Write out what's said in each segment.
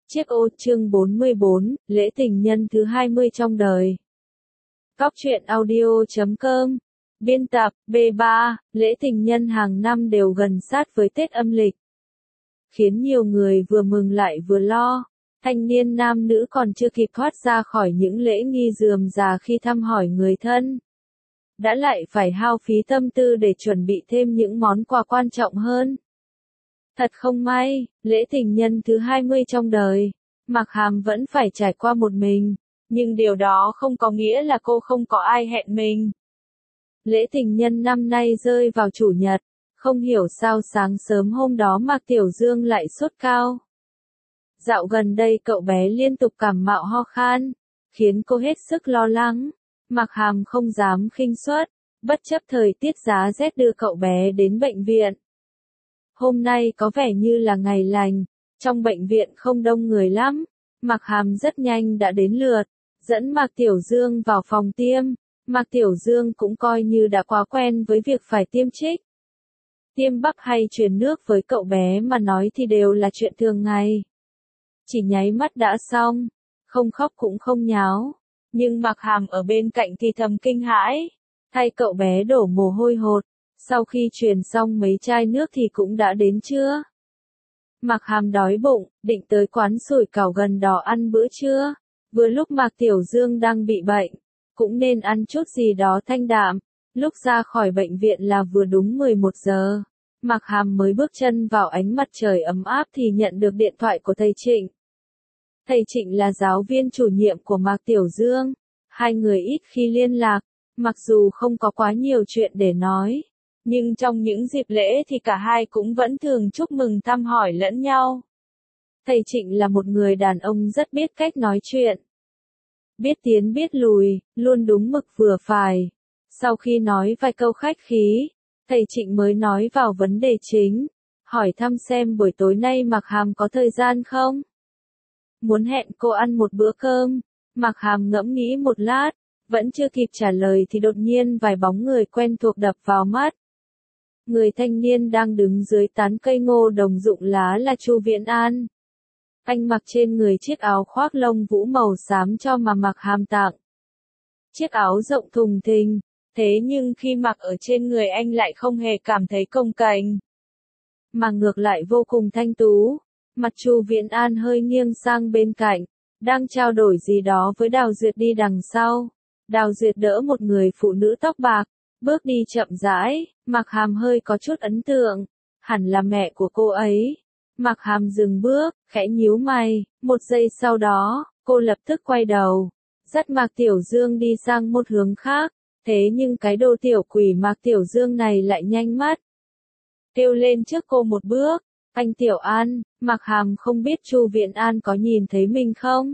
Chiếc ô chương 44, lễ tình nhân thứ 20 trong đời. Góc truyện audio.com. Biên tập, B3, lễ tình nhân hàng năm đều gần sát với Tết âm lịch. Khiến nhiều người vừa mừng lại vừa lo. Thanh niên nam nữ còn chưa kịp thoát ra khỏi những lễ nghi rườm rà khi thăm hỏi người thân. Đã lại phải hao phí tâm tư để chuẩn bị thêm những món quà quan trọng hơn. Thật không may, lễ tình nhân thứ 20 trong đời, Mạc Hàm vẫn phải trải qua một mình, nhưng điều đó không có nghĩa là cô không có ai hẹn mình. Lễ tình nhân năm nay rơi vào chủ nhật, không hiểu sao sáng sớm hôm đó Mạc Tiểu Dương lại sốt cao. Dạo gần đây cậu bé liên tục cảm mạo ho khan, khiến cô hết sức lo lắng. Mạc Hàm không dám khinh suất, bất chấp thời tiết giá rét đưa cậu bé đến bệnh viện. Hôm nay có vẻ như là ngày lành, trong bệnh viện không đông người lắm, Mạc Hàm rất nhanh đã đến lượt, dẫn Mạc Tiểu Dương vào phòng tiêm. Mạc Tiểu Dương cũng coi như đã quá quen với việc phải tiêm trích. Tiêm bắp hay truyền nước với cậu bé mà nói thì đều là chuyện thường ngày. Chỉ nháy mắt đã xong, không khóc cũng không nháo, nhưng Mạc Hàm ở bên cạnh thì thầm kinh hãi, thay cậu bé đổ mồ hôi hột. Sau khi truyền xong mấy chai nước thì cũng đã đến trưa. Mạc Hàm đói bụng, định tới quán sủi cảo gần đó ăn bữa trưa. Vừa lúc Mạc Tiểu Dương đang bị bệnh, cũng nên ăn chút gì đó thanh đạm. Lúc ra khỏi bệnh viện là vừa đúng 11 giờ. Mạc Hàm mới bước chân vào ánh mặt trời ấm áp thì nhận được điện thoại của thầy Trịnh. Thầy Trịnh là giáo viên chủ nhiệm của Mạc Tiểu Dương. Hai người ít khi liên lạc, mặc dù không có quá nhiều chuyện để nói. Nhưng trong những dịp lễ thì cả hai cũng vẫn thường chúc mừng thăm hỏi lẫn nhau. Thầy Trịnh là một người đàn ông rất biết cách nói chuyện. Biết tiến biết lùi, luôn đúng mực vừa phải. Sau khi nói vài câu khách khí, thầy Trịnh mới nói vào vấn đề chính. Hỏi thăm xem buổi tối nay Mạc Hàm có thời gian không? Muốn hẹn cô ăn một bữa cơm. Mạc Hàm ngẫm nghĩ một lát, vẫn chưa kịp trả lời thì đột nhiên vài bóng người quen thuộc đập vào mắt. Người thanh niên đang đứng dưới tán cây ngô đồng rụng lá là Chu Viễn An. Anh mặc trên người chiếc áo khoác lông vũ màu xám cho mà Mạc Hàm tặng. Chiếc áo rộng thùng thình, thế nhưng khi mặc ở trên người anh lại không hề cảm thấy cồng kềnh, mà ngược lại vô cùng thanh tú. Mặt Chu Viễn An hơi nghiêng sang bên cạnh, đang trao đổi gì đó với Đào Duyệt đi đằng sau. Đào Duyệt đỡ một người phụ nữ tóc bạc, bước đi chậm rãi. Mạc Hàm hơi có chút ấn tượng, hẳn là mẹ của cô ấy. Mạc Hàm dừng bước, khẽ nhíu mày, một giây sau đó, cô lập tức quay đầu, dắt Mạc Tiểu Dương đi sang một hướng khác, thế nhưng cái đồ tiểu quỷ Mạc Tiểu Dương này lại nhanh mắt. Kêu lên trước cô một bước, anh Tiểu An. Mạc Hàm không biết Chu Viễn An có nhìn thấy mình không?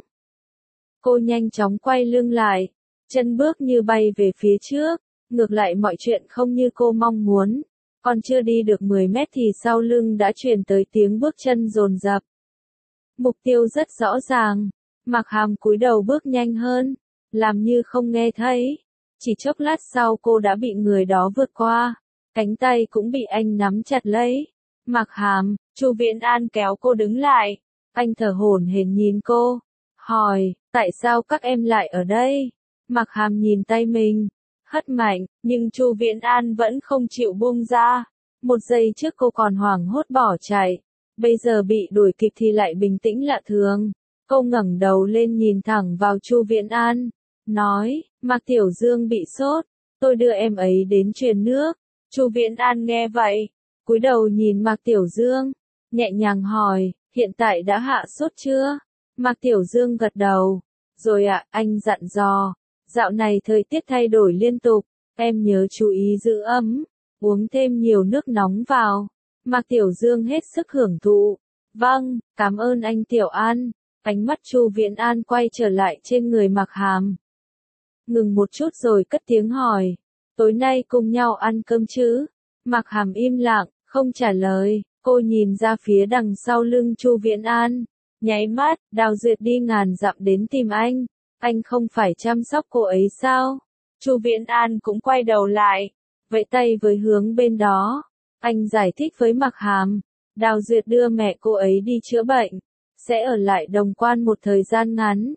Cô nhanh chóng quay lưng lại, chân bước như bay về phía trước. Ngược lại mọi chuyện không như cô mong muốn, còn chưa đi được 10 mét thì sau lưng đã truyền tới tiếng bước chân dồn dập. Mục tiêu rất rõ ràng, Mạc Hàm cúi đầu bước nhanh hơn, làm như không nghe thấy. Chỉ chốc lát sau cô đã bị người đó vượt qua, cánh tay cũng bị anh nắm chặt lấy. Mạc Hàm, Chu Viễn An kéo cô đứng lại, anh thở hổn hển nhìn cô, hỏi, tại sao các em lại ở đây? Mạc Hàm nhìn tay mình, hất mạnh, nhưng Chu Viễn An vẫn không chịu buông ra. Một giây trước cô còn hoảng hốt bỏ chạy, bây giờ bị đuổi kịp thì lại bình tĩnh lạ thường. Cô ngẩng đầu lên nhìn thẳng vào Chu Viễn An, nói, Mạc Tiểu Dương bị sốt, tôi đưa em ấy đến truyền nước. Chu Viễn An nghe vậy, cúi đầu nhìn Mạc Tiểu Dương, nhẹ nhàng hỏi, hiện tại đã hạ sốt chưa? Mạc Tiểu Dương gật đầu, rồi ạ, anh dặn dò. Dạo này thời tiết thay đổi liên tục, em nhớ chú ý giữ ấm, uống thêm nhiều nước nóng vào. Mạc Tiểu Dương hết sức hưởng thụ. Vâng, cảm ơn anh Tiểu An. Ánh mắt Chu Viễn An quay trở lại trên người Mạc Hàm. Ngừng một chút rồi cất tiếng hỏi, tối nay cùng nhau ăn cơm chứ? Mạc Hàm im lặng, không trả lời, cô nhìn ra phía đằng sau lưng Chu Viễn An. Nháy mắt, Đào Duyệt đi ngàn dặm đến tìm anh không phải chăm sóc cô ấy sao? Chu Viễn An cũng quay đầu lại, vẫy tay với hướng bên đó. Anh giải thích với Mạc Hàm, Đào Duyệt đưa mẹ cô ấy đi chữa bệnh. sẽ ở lại Đồng Quan một thời gian ngắn.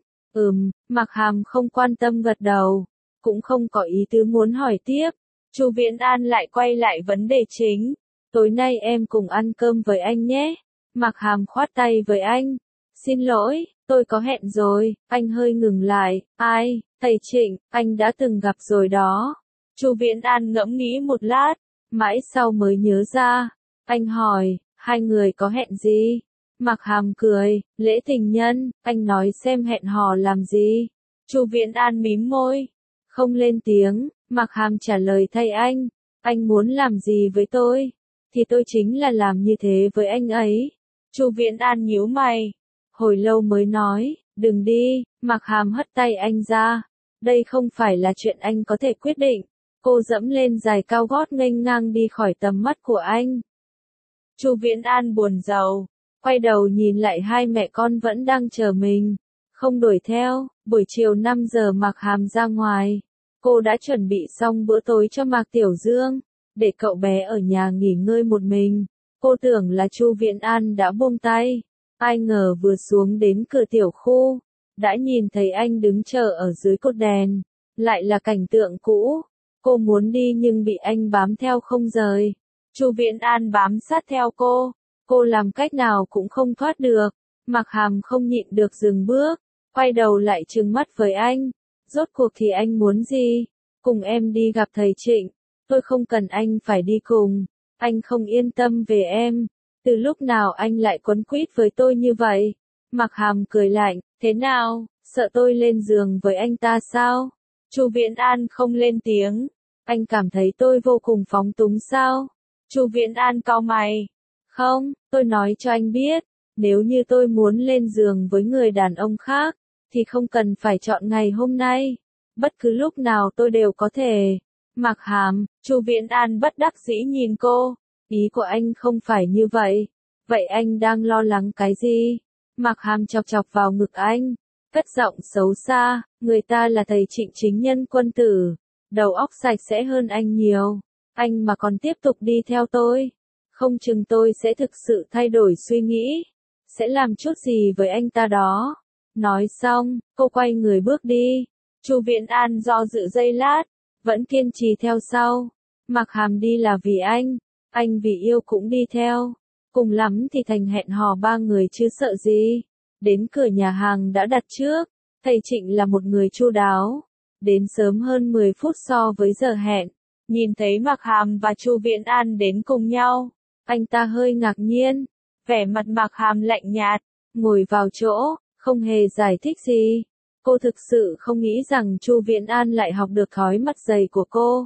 Mạc Hàm không quan tâm gật đầu, cũng không có ý tứ muốn hỏi tiếp. Chu Viễn An lại quay lại vấn đề chính. Tối nay em cùng ăn cơm với anh nhé. Mạc Hàm khoát tay với anh. Xin lỗi, tôi có hẹn rồi. Anh hơi ngừng lại. Ai? Thầy Trịnh, anh đã từng gặp rồi đó. Chu Viễn An ngẫm nghĩ một lát, mãi sau mới nhớ ra. Anh hỏi, hai người có hẹn gì? Mạc Hàm cười, lễ tình nhân, anh nói xem hẹn hò làm gì? Chu Viễn An mím môi, không lên tiếng. Mạc Hàm trả lời thay anh muốn làm gì với tôi, thì tôi chính là làm như thế với anh ấy. Chu Viễn An nhíu mày, hồi lâu mới nói, đừng đi. Mạc Hàm hất tay anh ra, đây không phải là chuyện anh có thể quyết định. Cô dẫm lên giày cao gót nghênh ngang đi khỏi tầm mắt của anh. Chu Viễn An buồn rầu, quay đầu nhìn lại hai mẹ con vẫn đang chờ mình, không đuổi theo. Buổi chiều 5 giờ Mạc Hàm ra ngoài, cô đã chuẩn bị xong bữa tối cho Mạc Tiểu Dương, để cậu bé ở nhà nghỉ ngơi một mình. Cô tưởng là Chu Viễn An đã buông tay, ai ngờ vừa xuống đến cửa tiểu khu, đã nhìn thấy anh đứng chờ ở dưới cột đèn, lại là cảnh tượng cũ. Cô muốn đi nhưng bị anh bám theo không rời. Chu Viễn An bám sát theo cô làm cách nào cũng không thoát được. Mạc Hàm không nhịn được dừng bước, quay đầu lại trừng mắt với anh. Rốt cuộc thì anh muốn gì? Cùng em đi gặp thầy Trịnh. Tôi không cần anh phải đi cùng. Anh không yên tâm về em. Từ lúc nào anh lại quấn quýt với tôi như vậy? Mạc Hàm cười lạnh, thế nào, sợ tôi lên giường với anh ta sao? Chu Viễn An không lên tiếng. Anh cảm thấy tôi vô cùng phóng túng sao? Chu Viễn An cau mày. Không, tôi nói cho anh biết, nếu như tôi muốn lên giường với người đàn ông khác, thì không cần phải chọn ngày hôm nay. Bất cứ lúc nào tôi đều có thể. Mạc Hàm, Chu Viễn An bất đắc dĩ nhìn cô. Ý của anh không phải như vậy. Vậy anh đang lo lắng cái gì? Mạc Hàm chọc chọc vào ngực anh, cất giọng xấu xa, người ta là thầy Trịnh chính nhân quân tử, đầu óc sạch sẽ hơn anh nhiều. Anh mà còn tiếp tục đi theo tôi, không chừng tôi sẽ thực sự thay đổi suy nghĩ, sẽ làm chút gì với anh ta đó. Nói xong, cô quay người bước đi. Chu Viễn An do dự giây lát, vẫn kiên trì theo sau. Mạc Hàm đi là vì anh vì yêu cũng đi theo. Cùng lắm thì thành hẹn hò ba người chứ sợ gì. Đến cửa nhà hàng đã đặt trước, thầy Trịnh là một người chu đáo, đến sớm hơn 10 phút so với giờ hẹn. Nhìn thấy Mạc Hàm và Chu Viễn An đến cùng nhau, anh ta hơi ngạc nhiên, vẻ mặt Mạc Hàm lạnh nhạt, ngồi vào chỗ, không hề giải thích gì. Cô thực sự không nghĩ rằng Chu Viễn An lại học được thói mặt dày của cô,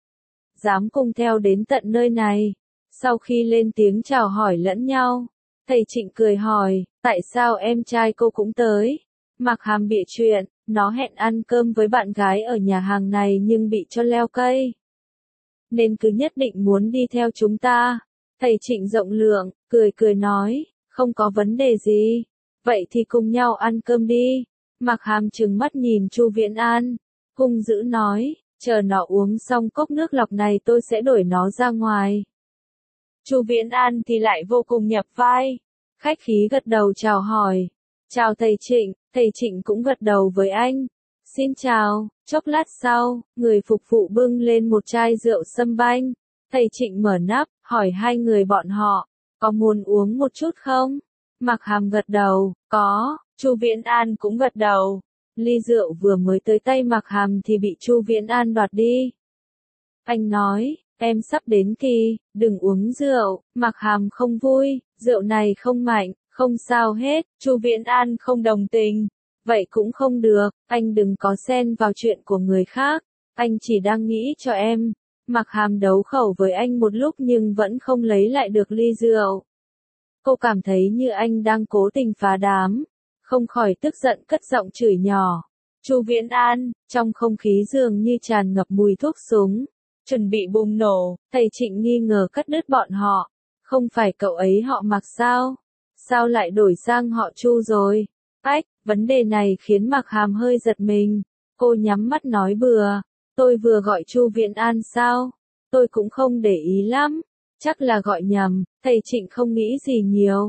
dám cùng theo đến tận nơi này. Sau khi lên tiếng chào hỏi lẫn nhau, thầy Trịnh cười hỏi, tại sao em trai cô cũng tới? Mạc Hàm bịa chuyện, nó hẹn ăn cơm với bạn gái ở nhà hàng này nhưng bị cho leo cây, nên cứ nhất định muốn đi theo chúng ta. Thầy Trịnh rộng lượng, cười nói, không có vấn đề gì. Vậy thì cùng nhau ăn cơm đi. Mạc Hàm trừng mắt nhìn Chu Viễn An, hung dữ nói, chờ nó uống xong cốc nước lọc này tôi sẽ đuổi nó ra ngoài. Chu Viễn An thì lại vô cùng nhập vai, khách khí gật đầu chào hỏi. Chào thầy Trịnh cũng gật đầu với anh. Xin chào. Chốc lát sau, người phục vụ bưng lên một chai rượu sâm banh. Thầy Trịnh mở nắp, hỏi hai người bọn họ, có muốn uống một chút không? Mạc Hàm gật đầu, có. Chu Viễn An cũng gật đầu. Ly rượu vừa mới tới tay Mạc Hàm thì bị Chu Viễn An đoạt đi. Anh nói, em sắp đến kỳ, đừng uống rượu. Mạc Hàm không vui, rượu này không mạnh, không sao hết. Chu Viễn An không đồng tình. Vậy cũng không được, anh đừng có xen vào chuyện của người khác, anh chỉ đang nghĩ cho em. Mạc Hàm đấu khẩu với anh một lúc nhưng vẫn không lấy lại được ly rượu. Cô cảm thấy như anh đang cố tình phá đám, không khỏi tức giận cất giọng chửi nhỏ. Chu Viễn An, trong không khí dường như tràn ngập mùi thuốc súng, chuẩn bị bùng nổ. Thầy Trịnh nghi ngờ cắt đứt bọn họ, không phải cậu ấy họ Mạc sao? Sao lại đổi sang họ Chu rồi? Ách, vấn đề này khiến Mạc Hàm hơi giật mình. Cô nhắm mắt nói bừa, tôi vừa gọi Chu Viễn An sao? Tôi cũng không để ý lắm, chắc là gọi nhầm. Thầy Trịnh không nghĩ gì nhiều,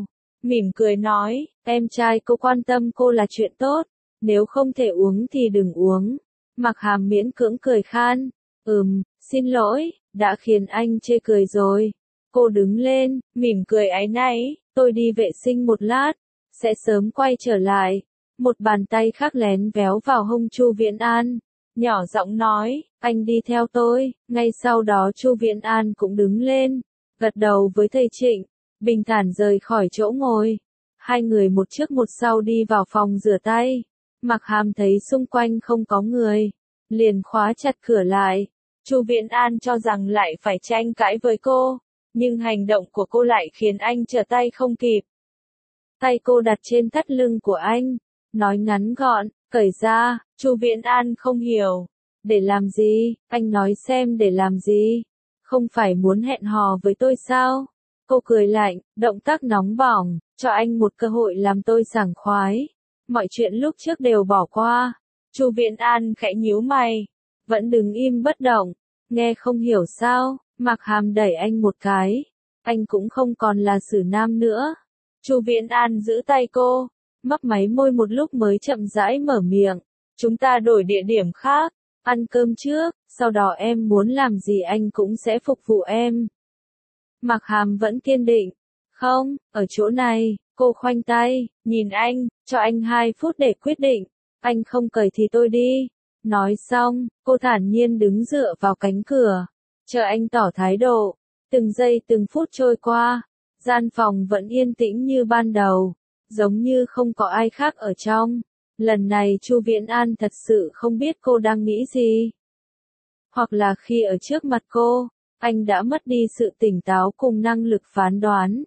mỉm cười nói, em trai cô quan tâm cô là chuyện tốt, nếu không thể uống thì đừng uống. Mặc Hàm miễn cưỡng cười khan, xin lỗi, đã khiến anh chê cười rồi. Cô đứng lên, mỉm cười áy náy, tôi đi vệ sinh một lát, sẽ sớm quay trở lại. Một bàn tay khác lén véo vào hông Chu Viễn An, nhỏ giọng nói, anh đi theo tôi. Ngay sau đó Chu Viễn An cũng đứng lên, gật đầu với thầy Trịnh, bình thản rời khỏi chỗ ngồi. Hai người một trước một sau đi vào phòng rửa tay. Mặc Hàm thấy xung quanh không có người, liền khóa chặt cửa lại. Chu Viễn An cho rằng lại phải tranh cãi với cô, nhưng hành động của cô lại khiến anh trở tay không kịp. Tay cô đặt trên thắt lưng của anh, nói ngắn gọn, cởi ra. Chu Viễn An không hiểu. Để làm gì? Anh nói xem để làm gì? Không phải muốn hẹn hò với tôi sao? Cô cười lạnh, động tác nóng bỏng, cho anh một cơ hội làm tôi sảng khoái. Mọi chuyện lúc trước đều bỏ qua. Chu Viễn An khẽ nhíu mày, vẫn đứng im bất động. Nghe không hiểu sao? Mặc Hàm đẩy anh một cái. Anh cũng không còn là Sử Nam nữa. Chu Viễn An giữ tay cô, mấp máy môi một lúc mới chậm rãi mở miệng. Chúng ta đổi địa điểm khác, ăn cơm trước, sau đó em muốn làm gì anh cũng sẽ phục vụ em. Mặc Hàm vẫn kiên định. Không, ở chỗ này, cô khoanh tay, nhìn anh, cho anh 2 phút để quyết định. Anh không cởi thì tôi đi. Nói xong, cô thản nhiên đứng dựa vào cánh cửa, chờ anh tỏ thái độ. Từng giây từng phút trôi qua, gian phòng vẫn yên tĩnh như ban đầu, giống như không có ai khác ở trong. Lần này Chu Viễn An thật sự không biết cô đang nghĩ gì. Hoặc là khi ở trước mặt cô, anh đã mất đi sự tỉnh táo cùng năng lực phán đoán.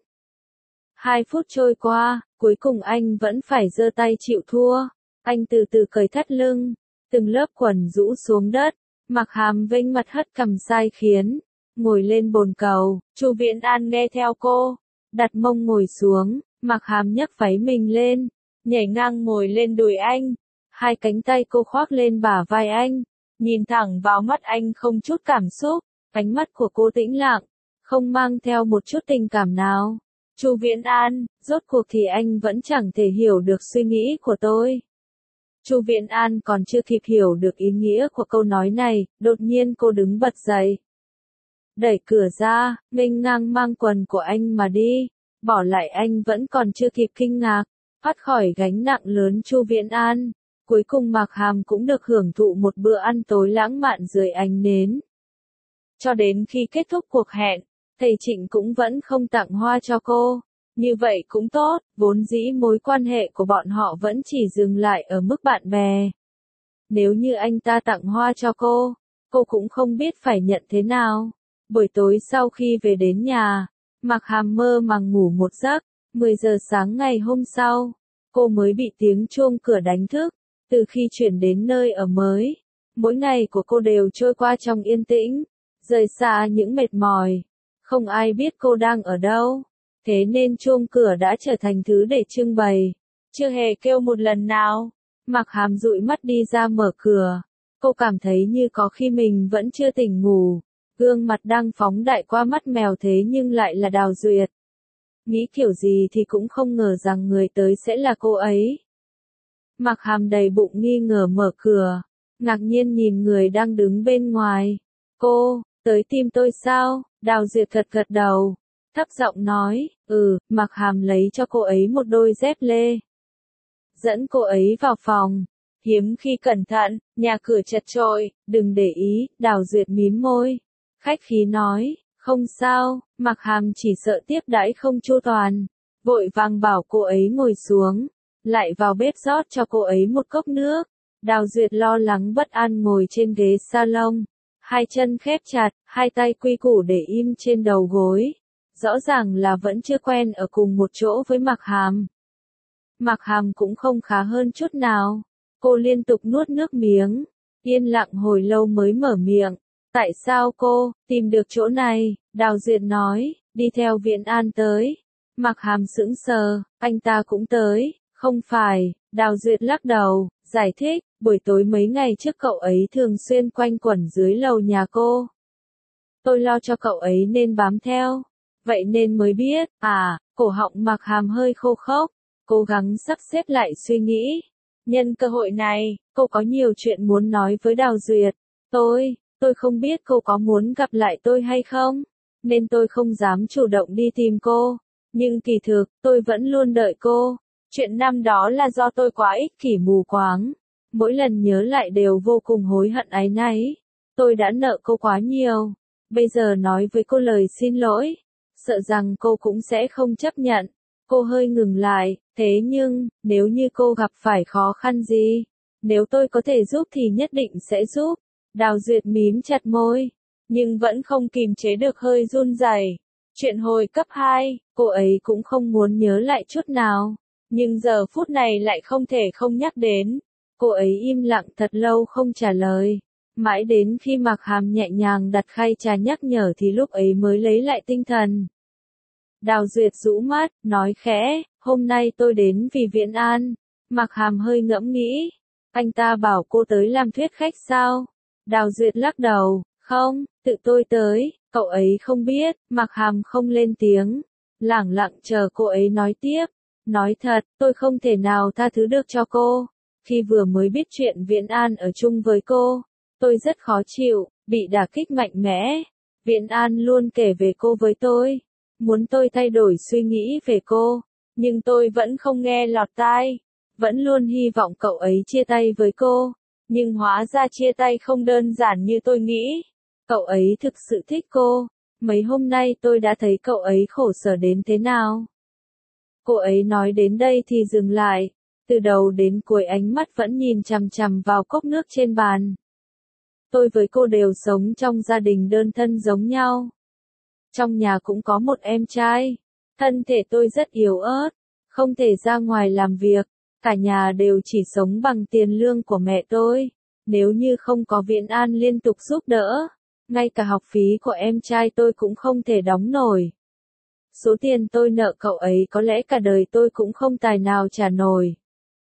2 phút trôi qua, cuối cùng anh vẫn phải giơ tay chịu thua. Anh từ từ cởi thắt lưng, từng lớp quần rũ xuống đất. Mặc Hàm vênh mặt hất cằm sai khiến, ngồi lên bồn cầu. Chu Viễn An nghe theo cô, đặt mông ngồi xuống. Mặc Hàm nhấc váy mình lên, nhảy ngang ngồi lên đùi anh. Hai cánh tay cô khoác lên bả vai anh, nhìn thẳng vào mắt anh không chút cảm xúc. Ánh mắt của cô tĩnh lặng, không mang theo một chút tình cảm nào. Chu Viễn An, rốt cuộc thì anh vẫn chẳng thể hiểu được suy nghĩ của tôi. Chu Viễn An còn chưa kịp hiểu được ý nghĩa của câu nói này, đột nhiên cô đứng bật dậy. Đẩy cửa ra, nghênh ngang mang quần của anh mà đi, bỏ lại anh vẫn còn chưa kịp kinh ngạc, thoát khỏi gánh nặng lớn Chu Viễn An. Cuối cùng Mạc Hàm cũng được hưởng thụ một bữa ăn tối lãng mạn dưới ánh nến. Cho đến khi kết thúc cuộc hẹn, thầy Trịnh cũng vẫn không tặng hoa cho cô. Như vậy cũng tốt, vốn dĩ mối quan hệ của bọn họ vẫn chỉ dừng lại ở mức bạn bè. Nếu như anh ta tặng hoa cho cô cũng không biết phải nhận thế nào. Buổi tối sau khi về đến nhà, Mạc Hàm mơ màng ngủ một giấc. 10 giờ sáng ngày hôm sau, cô mới bị tiếng chuông cửa đánh thức. Từ khi chuyển đến nơi ở mới, mỗi ngày của cô đều trôi qua trong yên tĩnh, rời xa những mệt mỏi. Không ai biết cô đang ở đâu, thế nên chuông cửa đã trở thành thứ để trưng bày, chưa hề kêu một lần nào. Mạc Hàm dụi mắt đi ra mở cửa, cô cảm thấy như có khi mình vẫn chưa tỉnh ngủ. Gương mặt đang phóng đại qua mắt mèo thế nhưng lại là Đào Duyệt. Nghĩ kiểu gì thì cũng không ngờ rằng người tới sẽ là cô ấy. Mạc Hàm đầy bụng nghi ngờ mở cửa, ngạc nhiên nhìn người đang đứng bên ngoài. Cô, tới tìm tôi sao? Đào Duyệt gật gật đầu, thấp giọng nói, Mạc Hàm lấy cho cô ấy một đôi dép lê. Dẫn cô ấy vào phòng, hiếm khi cẩn thận, nhà cửa chật chội, đừng để ý. Đào Duyệt mím môi, khách khí nói, không sao. Mạc Hàm chỉ sợ tiếp đãi không chu toàn, vội vàng bảo cô ấy ngồi xuống, lại vào bếp rót cho cô ấy một cốc nước. Đào Duyệt lo lắng bất an ngồi trên ghế salon, hai chân khép chặt, hai tay quy củ để im trên đầu gối. Rõ ràng là vẫn chưa quen ở cùng một chỗ với Mạc Hàm. Mạc Hàm cũng không khá hơn chút nào. Cô liên tục nuốt nước miếng, yên lặng hồi lâu mới mở miệng. Tại sao cô tìm được chỗ này? Đào Duyệt nói, đi theo Viễn An tới. Mạc Hàm sững sờ, anh ta cũng tới. Không phải. Đào Duyệt lắc đầu, giải thích, buổi tối mấy ngày trước cậu ấy thường xuyên quanh quẩn dưới lầu nhà cô. Tôi lo cho cậu ấy nên bám theo. vậy nên mới biết, cổ họng Mạc Hàm hơi khô khốc, cố gắng sắp xếp lại suy nghĩ. Nhân cơ hội này, cô có nhiều chuyện muốn nói với Đào Duyệt. Tôi không biết cô có muốn gặp lại tôi hay không, nên tôi không dám chủ động đi tìm cô. Nhưng kỳ thực, tôi vẫn luôn đợi cô. Chuyện năm đó là do tôi quá ích kỷ mù quáng. Mỗi lần nhớ lại đều vô cùng hối hận áy náy. Tôi đã nợ cô quá nhiều. Bây giờ nói với cô lời xin lỗi, sợ rằng cô cũng sẽ không chấp nhận. Cô hơi ngừng lại, thế nhưng, nếu như cô gặp phải khó khăn gì, nếu tôi có thể giúp thì nhất định sẽ giúp. Đào Duyệt mím chặt môi, nhưng vẫn không kìm chế được hơi run rẩy. Chuyện hồi cấp 2, cô ấy cũng không muốn nhớ lại chút nào, nhưng giờ phút này lại không thể không nhắc đến. Cô ấy im lặng thật lâu không trả lời, mãi đến khi Mạc Hàm nhẹ nhàng đặt khay trà nhắc nhở thì lúc ấy mới lấy lại tinh thần. Đào Duyệt rũ mắt, nói khẽ, hôm nay tôi đến vì Viễn An. Mạc Hàm hơi ngẫm nghĩ, anh ta bảo cô tới làm thuyết khách sao? Đào Duyệt lắc đầu, không, tự tôi tới, cậu ấy không biết. Mạc Hàm không lên tiếng, lẳng lặng chờ cô ấy nói tiếp. Nói thật, tôi không thể nào tha thứ được cho cô. Khi vừa mới biết chuyện Viễn An ở chung với cô, tôi rất khó chịu, bị đả kích mạnh mẽ. Viễn An luôn kể về cô với tôi, muốn tôi thay đổi suy nghĩ về cô, nhưng tôi vẫn không nghe lọt tai, vẫn luôn hy vọng cậu ấy chia tay với cô, nhưng hóa ra chia tay không đơn giản như tôi nghĩ. Cậu ấy thực sự thích cô, mấy hôm nay tôi đã thấy cậu ấy khổ sở đến thế nào. Cô ấy nói đến đây thì dừng lại, từ đầu đến cuối ánh mắt vẫn nhìn chằm chằm vào cốc nước trên bàn. Tôi với cô đều sống trong gia đình đơn thân giống nhau. Trong nhà cũng có một em trai. Thân thể tôi rất yếu ớt, không thể ra ngoài làm việc, cả nhà đều chỉ sống bằng tiền lương của mẹ tôi. Nếu như không có Viễn An liên tục giúp đỡ, ngay cả học phí của em trai tôi cũng không thể đóng nổi. Số tiền tôi nợ cậu ấy có lẽ cả đời tôi cũng không tài nào trả nổi.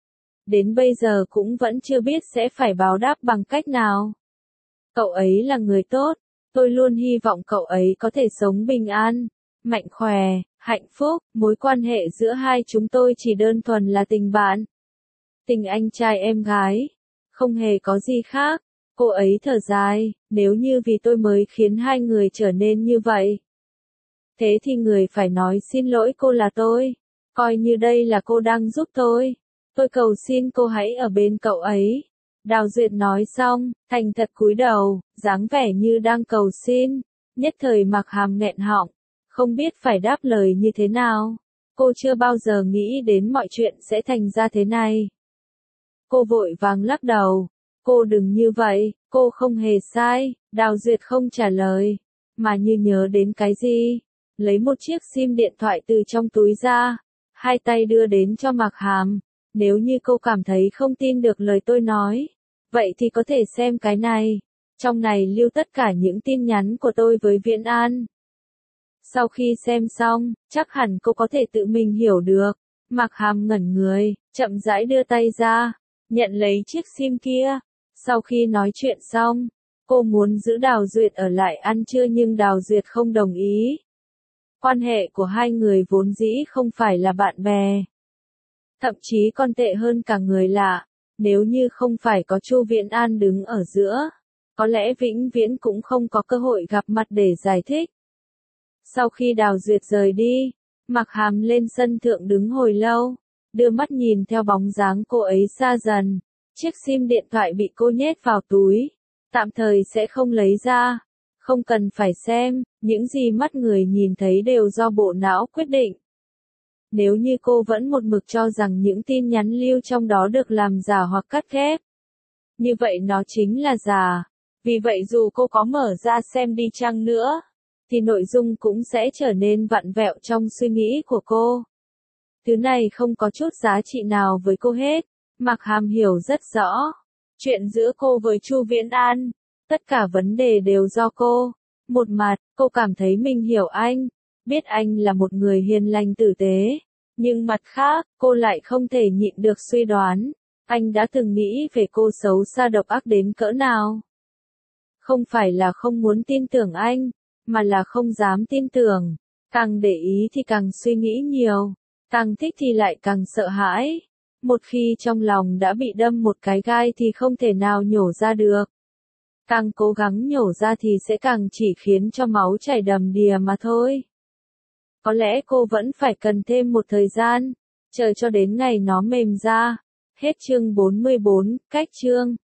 Đến bây giờ cũng vẫn chưa biết sẽ phải báo đáp bằng cách nào. Cậu ấy là người tốt, tôi luôn hy vọng cậu ấy có thể sống bình an, mạnh khỏe, hạnh phúc. Mối quan hệ giữa hai chúng tôi chỉ đơn thuần là tình bạn, tình anh trai em gái, không hề có gì khác. Cô ấy thở dài, nếu như vì tôi mới khiến hai người trở nên như vậy, thế thì người phải nói xin lỗi cô là tôi, coi như đây là cô đang giúp tôi. Tôi cầu xin cô hãy ở bên cậu ấy. Đào Duyệt nói xong, thành thật cúi đầu, dáng vẻ như đang cầu xin. Nhất thời Mạc Hàm nghẹn họng, không biết phải đáp lời như thế nào. Cô chưa bao giờ nghĩ đến mọi chuyện sẽ thành ra thế này. Cô vội vàng lắc đầu, cô đừng như vậy, cô không hề sai. Đào Duyệt không trả lời, mà như nhớ đến cái gì, lấy một chiếc sim điện thoại từ trong túi ra, hai tay đưa đến cho Mạc Hàm. Nếu như cô cảm thấy không tin được lời tôi nói, vậy thì có thể xem cái này. Trong này lưu tất cả những tin nhắn của tôi với Viễn An. Sau khi xem xong, chắc hẳn cô có thể tự mình hiểu được. Mạc Hàm ngẩn người, chậm rãi đưa tay ra, nhận lấy chiếc sim kia. Sau khi nói chuyện xong, cô muốn giữ Đào Duyệt ở lại ăn trưa nhưng Đào Duyệt không đồng ý. Quan hệ của hai người vốn dĩ không phải là bạn bè, thậm chí còn tệ hơn cả người lạ. Nếu như không phải có Chu Viễn An đứng ở giữa, có lẽ vĩnh viễn cũng không có cơ hội gặp mặt để giải thích. Sau khi Đào Duyệt rời đi, Mạc Hàm lên sân thượng đứng hồi lâu, đưa mắt nhìn theo bóng dáng cô ấy xa dần. Chiếc sim điện thoại bị cô nhét vào túi, tạm thời sẽ không lấy ra. Không cần phải xem, những gì mắt người nhìn thấy đều do bộ não quyết định. Nếu như cô vẫn một mực cho rằng những tin nhắn lưu trong đó được làm giả hoặc cắt ghép, như vậy nó chính là giả. Vì vậy dù cô có mở ra xem đi chăng nữa, thì nội dung cũng sẽ trở nên vặn vẹo trong suy nghĩ của cô. Thứ này không có chút giá trị nào với cô hết. Mạc Hàm hiểu rất rõ. Chuyện giữa cô với Chu Viễn An, tất cả vấn đề đều do cô. Một mặt, cô cảm thấy mình hiểu anh, biết anh là một người hiền lành tử tế. Nhưng mặt khác, cô lại không thể nhịn được suy đoán, anh đã từng nghĩ về cô xấu xa độc ác đến cỡ nào. Không phải là không muốn tin tưởng anh, mà là không dám tin tưởng. Càng để ý thì càng suy nghĩ nhiều, càng thích thì lại càng sợ hãi. Một khi trong lòng đã bị đâm một cái gai thì không thể nào nhổ ra được. Càng cố gắng nhổ ra thì sẽ càng chỉ khiến cho máu chảy đầm đìa mà thôi. Có lẽ cô vẫn phải cần thêm một thời gian, chờ cho đến ngày nó mềm ra. Hết chương 44, cách chương.